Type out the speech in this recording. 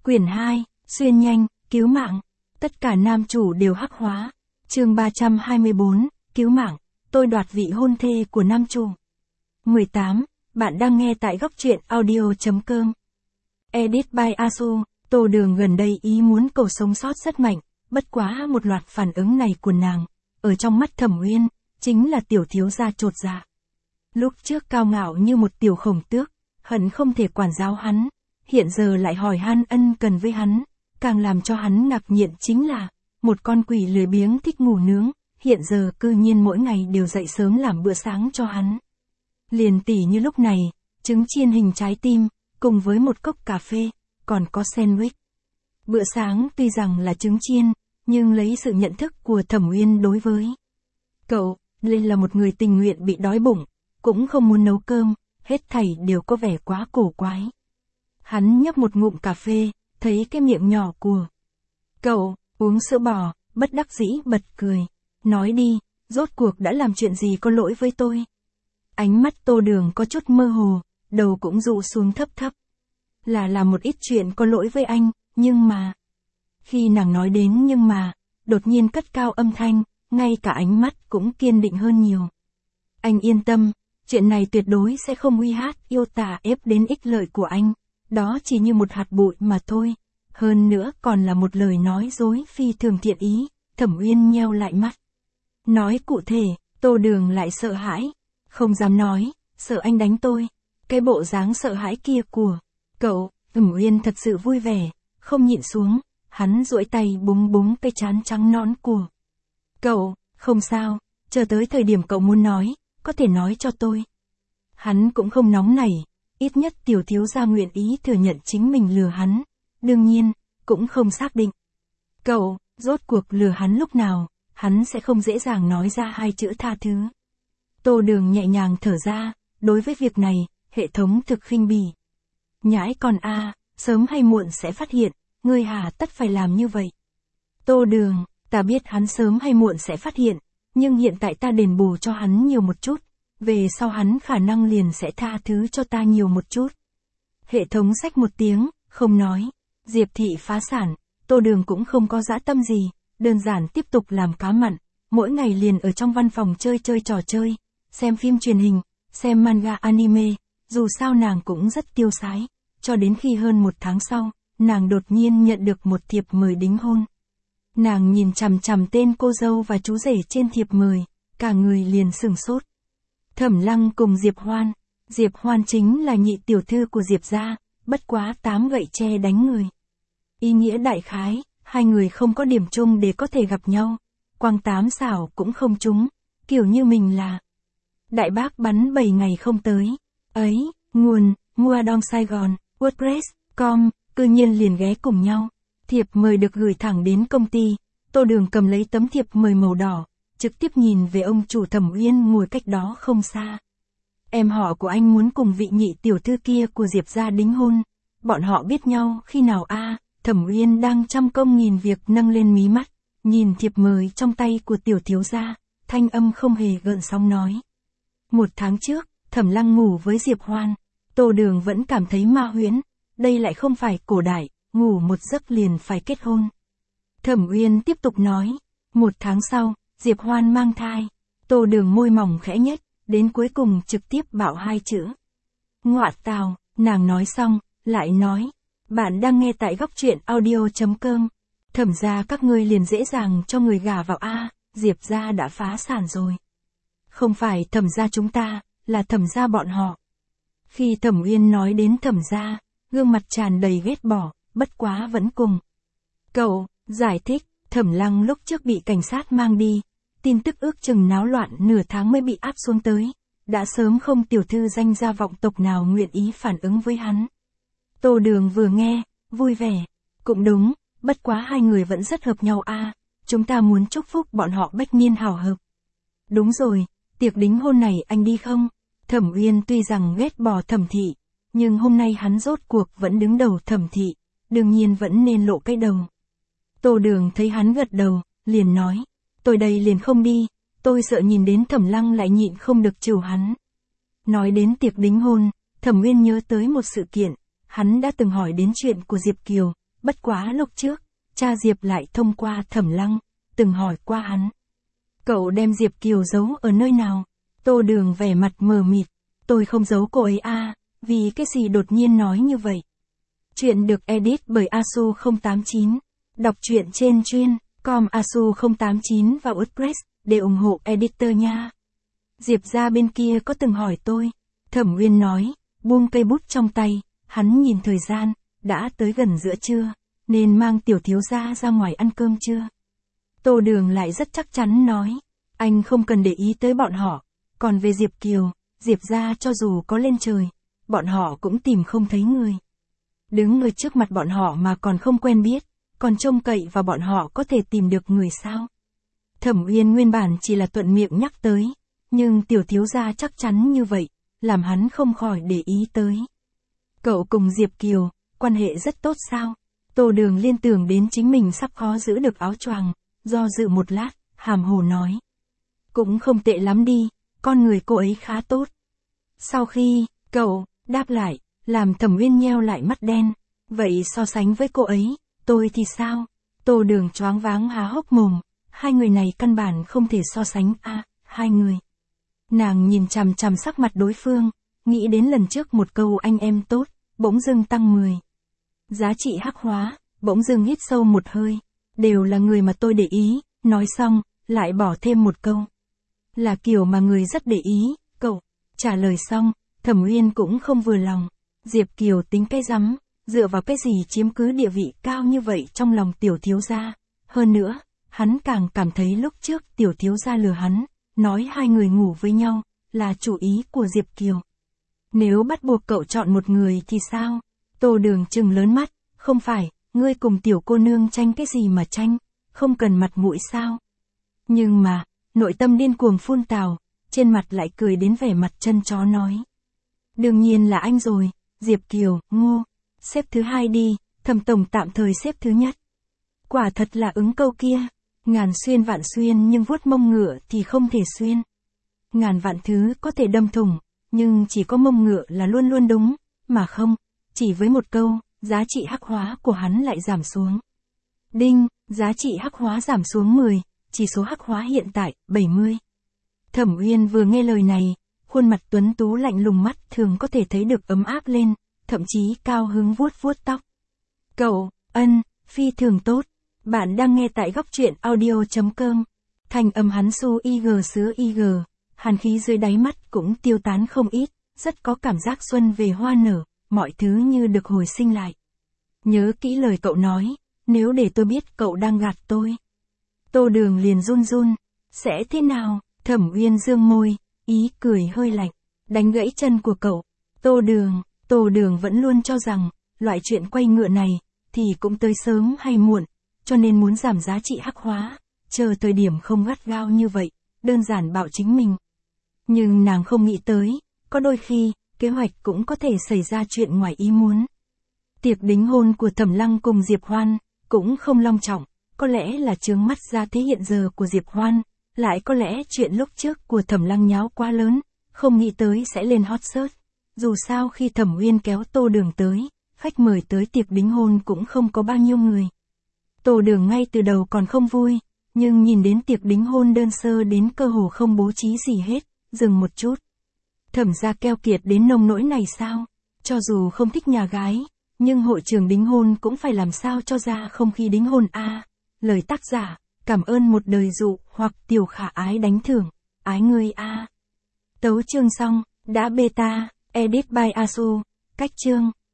Quyển 2, xuyên nhanh, cứu mạng. Tất cả nam chủ đều hắc hóa. Chương 324, cứu mạng. Tôi đoạt vị hôn thê của nam chủ. 18. Bạn đang nghe tại góc truyện audio.com. Edit by Asu. Tô Đường gần đây ý muốn cầu sống sót rất mạnh, bất quá một loạt phản ứng này của nàng, ở trong mắt Thẩm Uyên, chính là tiểu thiếu gia chột dạ. Lúc trước cao ngạo như một tiểu khổng tước, hận không thể quản giáo hắn, hiện giờ lại hỏi han ân cần với hắn, càng làm cho hắn ngạc nhiên chính là, một con quỷ lười biếng thích ngủ nướng, hiện giờ cư nhiên mỗi ngày đều dậy sớm làm bữa sáng cho hắn. Liền tỉ như lúc này, trứng chiên hình trái tim, cùng với một cốc cà phê, còn có sandwich. Bữa sáng tuy rằng là trứng chiên, nhưng lấy sự nhận thức của Thẩm Uyên đối với cậu, lên là một người tình nguyện bị đói bụng, cũng không muốn nấu cơm, hết thảy đều có vẻ quá cổ quái. Hắn nhấp một ngụm cà phê, thấy cái miệng nhỏ của cậu, uống sữa bò, bất đắc dĩ bật cười. Nói đi, rốt cuộc đã làm chuyện gì có lỗi với tôi? Ánh mắt Tô Đường có chút mơ hồ, đầu cũng dụ xuống thấp thấp. Là một ít chuyện có lỗi với anh, nhưng mà... Khi nàng nói đến nhưng mà, đột nhiên cất cao âm thanh, ngay cả ánh mắt cũng kiên định hơn nhiều. Anh yên tâm, chuyện này tuyệt đối sẽ không uy hát yêu tả ép đến ích lợi của anh. Đó chỉ như một hạt bụi mà thôi. Hơn nữa còn là một lời nói dối phi thường thiện ý. Thẩm Uyên nheo lại mắt. Nói cụ thể, Tô Đường lại sợ hãi. Không dám nói, sợ anh đánh tôi. Cái bộ dáng sợ hãi kia của cậu, Thẩm Uyên thật sự vui vẻ, không nhịn xuống. Hắn duỗi tay búng búng cái trán trắng nõn của cậu, không sao, chờ tới thời điểm cậu muốn nói, có thể nói cho tôi. Hắn cũng không nóng nảy, ít nhất tiểu thiếu gia nguyện ý thừa nhận chính mình lừa hắn, đương nhiên, cũng không xác định. Cậu, rốt cuộc lừa hắn lúc nào, hắn sẽ không dễ dàng nói ra hai chữ tha thứ. Tô Đường nhẹ nhàng thở ra, đối với việc này, hệ thống thực khinh bỉ. Nhãi con sớm hay muộn sẽ phát hiện, ngươi hà tất phải làm như vậy. Tô Đường, ta biết hắn sớm hay muộn sẽ phát hiện, nhưng hiện tại ta đền bù cho hắn nhiều một chút, về sau hắn khả năng liền sẽ tha thứ cho ta nhiều một chút. Hệ thống xách một tiếng, không nói. Diệp thị phá sản, Tô Đường cũng không có dã tâm gì, đơn giản tiếp tục làm cá mặn, mỗi ngày liền ở trong văn phòng chơi trò chơi, xem phim truyền hình, xem manga anime, dù sao nàng cũng rất tiêu sái, cho đến khi hơn một tháng sau, nàng đột nhiên nhận được một thiệp mời đính hôn. Nàng nhìn chằm chằm tên cô dâu và chú rể trên thiệp mời, cả người liền sửng sốt. Thẩm Lăng cùng Diệp Hoan chính là nhị tiểu thư của Diệp gia, bất quá 8 gậy tre đánh người. Ý nghĩa đại khái, hai người không có điểm chung để có thể gặp nhau, quăng 8 xảo cũng không trúng, kiểu như mình là đại bác bắn 7 ngày không tới. Ấy, nguồn, mua Dong Sài Gòn, WordPress.com, cư nhiên liền ghé cùng nhau. Thiệp mời được gửi thẳng đến công ty, Tô Đường cầm lấy tấm thiệp mời màu đỏ, trực tiếp nhìn về ông chủ Thẩm Uyên ngồi cách đó không xa. Em họ của anh muốn cùng vị nhị tiểu thư kia của Diệp gia đính hôn. Bọn họ biết nhau khi nào Thẩm Uyên đang trăm công nghìn việc nâng lên mí mắt, nhìn thiệp mời trong tay của tiểu thiếu gia, thanh âm không hề gợn sóng nói. 1 tháng trước, Thẩm Lăng ngủ với Diệp Hoan, Tô Đường vẫn cảm thấy ma huyễn, đây lại không phải cổ đại, ngủ một giấc liền phải kết hôn. Thẩm Uyên tiếp tục nói, 1 tháng sau, Diệp Hoan mang thai, Tô Đường môi mỏng khẽ nhếch, đến cuối cùng trực tiếp bảo 2 chữ. Ngọa tào, nàng nói xong, lại nói, bạn đang nghe tại góc truyện audio.com. Thẩm gia các ngươi liền dễ dàng cho người gả vào Diệp gia đã phá sản rồi. Không phải Thẩm gia chúng ta, là Thẩm gia bọn họ. Khi Thẩm Uyên nói đến Thẩm gia, gương mặt tràn đầy ghét bỏ, bất quá vẫn cùng cậu giải thích. Thẩm Lăng lúc trước bị cảnh sát mang đi, tin tức ước chừng náo loạn nửa tháng mới bị áp xuống tới, đã sớm không tiểu thư danh gia vọng tộc nào nguyện ý phản ứng với hắn. Tô Đường vừa nghe, vui vẻ, cũng đúng, bất quá hai người vẫn rất hợp nhau chúng ta muốn chúc phúc bọn họ bách niên hảo hợp. Đúng rồi, tiệc đính hôn này anh đi không? Thẩm Uyên tuy rằng ghét bỏ Thẩm thị, nhưng hôm nay hắn rốt cuộc vẫn đứng đầu Thẩm thị, đương nhiên vẫn nên lộ cái đầu. Tô Đường thấy hắn gật đầu, liền nói, tôi đây liền không đi, tôi sợ nhìn đến Thẩm Lăng lại nhịn không được chiều hắn. Nói đến tiệc đính hôn, Thẩm Uyên nhớ tới một sự kiện, hắn đã từng hỏi đến chuyện của Diệp Kiều, Bất quá lúc trước, cha Diệp lại thông qua Thẩm Lăng, từng hỏi qua hắn. Cậu đem Diệp Kiều giấu ở nơi nào? Tô Đường vẻ mặt mờ mịt. Tôi không giấu cô ấy vì cái gì đột nhiên nói như vậy. Chuyện được edit bởi Asu089. Đọc truyện trên chuyên.com Asu089 và WordPress để ủng hộ editor nha. Diệp ra bên kia có từng hỏi tôi. Thẩm Uyên nói, buông cây bút trong tay, hắn nhìn thời gian, đã tới gần giữa trưa, nên mang tiểu thiếu gia ra ngoài ăn cơm trưa. Tô Đường lại rất chắc chắn nói, anh không cần để ý tới bọn họ, còn về Diệp Kiều, Diệp ra cho dù có lên trời, bọn họ cũng tìm không thấy người. Đứng ở trước mặt bọn họ mà còn không quen biết, còn trông cậy vào bọn họ có thể tìm được người sao? Thẩm Uyên nguyên bản chỉ là thuận miệng nhắc tới, nhưng tiểu thiếu gia chắc chắn như vậy, làm hắn không khỏi để ý tới. Cậu cùng Diệp Kiều, quan hệ rất tốt sao? Tô Đường liên tưởng đến chính mình sắp khó giữ được áo choàng, do dự một lát, hàm hồ nói. Cũng không tệ lắm đi, con người cô ấy khá tốt. Sau khi, cậu, đáp lại, làm Thẩm Uyên nheo lại mắt đen. Vậy so sánh với cô ấy, tôi thì sao? Tô Đường choáng váng há hốc mồm, hai người này căn bản không thể so sánh hai người. Nàng nhìn chằm chằm sắc mặt đối phương, nghĩ đến lần trước một câu anh em tốt, bỗng dưng tăng 10. Giá trị hắc hóa, bỗng dưng hít sâu một hơi, đều là người mà tôi để ý, nói xong, lại bỏ thêm một câu. Là kiểu mà người rất để ý, cậu. Trả lời xong, Thẩm Uyên cũng không vừa lòng. Diệp Kiều tính cái rắm, dựa vào cái gì chiếm cứ địa vị cao như vậy trong lòng tiểu thiếu gia. Hơn nữa, hắn càng cảm thấy lúc trước tiểu thiếu gia lừa hắn, nói hai người ngủ với nhau, là chủ ý của Diệp Kiều. Nếu bắt buộc cậu chọn một người thì sao? Tô Đường trừng lớn mắt, không phải, ngươi cùng tiểu cô nương tranh cái gì mà tranh, không cần mặt mũi sao? Nhưng mà, nội tâm điên cuồng phun tào, trên mặt lại cười đến vẻ mặt chân chó nói. Đương nhiên là anh rồi, Diệp Kiều, ngô, xếp thứ hai đi, Thẩm tổng tạm thời xếp thứ nhất. Quả thật là ứng câu kia, ngàn xuyên vạn xuyên nhưng vuốt mông ngựa thì không thể xuyên. Ngàn vạn thứ có thể đâm thủng, nhưng chỉ có mông ngựa là luôn luôn đúng, mà không, chỉ với một câu, giá trị hắc hóa của hắn lại giảm xuống. Đinh, giá trị hắc hóa giảm xuống 10, chỉ số hắc hóa hiện tại, 70. Thẩm Uyên vừa nghe lời này, khuôn mặt tuấn tú lạnh lùng mắt thường có thể thấy được ấm áp lên, thậm chí cao hứng vuốt vuốt tóc. Cậu, phi thường tốt. Bạn đang nghe tại góc truyện audio.com. Thanh âm hắn su ig sứa ig, hàn khí dưới đáy mắt cũng tiêu tán không ít, rất có cảm giác xuân về hoa nở, mọi thứ như được hồi sinh lại. Nhớ kỹ lời cậu nói, nếu để tôi biết cậu đang gạt tôi. Tô Đường liền run run, sẽ thế nào? Thẩm Uyên dương môi, ý cười hơi lạnh, đánh gãy chân của cậu. Tô Đường vẫn luôn cho rằng, loại chuyện quay ngựa này, thì cũng tới sớm hay muộn, cho nên muốn giảm giá trị hắc hóa, chờ thời điểm không gắt gao như vậy, đơn giản bảo chính mình. Nhưng nàng không nghĩ tới, có đôi khi, kế hoạch cũng có thể xảy ra chuyện ngoài ý muốn. Tiệc đính hôn của Thẩm Lăng cùng Diệp Hoan, cũng không long trọng, có lẽ là chướng mắt ra thế hiện giờ của Diệp Hoan, lại có lẽ chuyện lúc trước của Thẩm Lăng nháo quá lớn, không nghĩ tới sẽ lên hot search. Dù sao khi Thẩm Uyên kéo Tô Đường tới, khách mời tới tiệc đính hôn cũng không có bao nhiêu người. Tô Đường ngay từ đầu còn không vui, nhưng nhìn đến tiệc đính hôn đơn sơ đến cơ hồ không bố trí gì hết, dừng một chút. Thẩm gia keo kiệt đến nông nỗi này sao? Cho dù không thích nhà gái, nhưng hội trường đính hôn cũng phải làm sao cho ra không khí đính hôn Lời tác giả, cảm ơn một đời dụ hoặc tiểu khả ái đánh thưởng, ái ngươi Tấu chương xong, đã beta, edit by Asu, cách chương.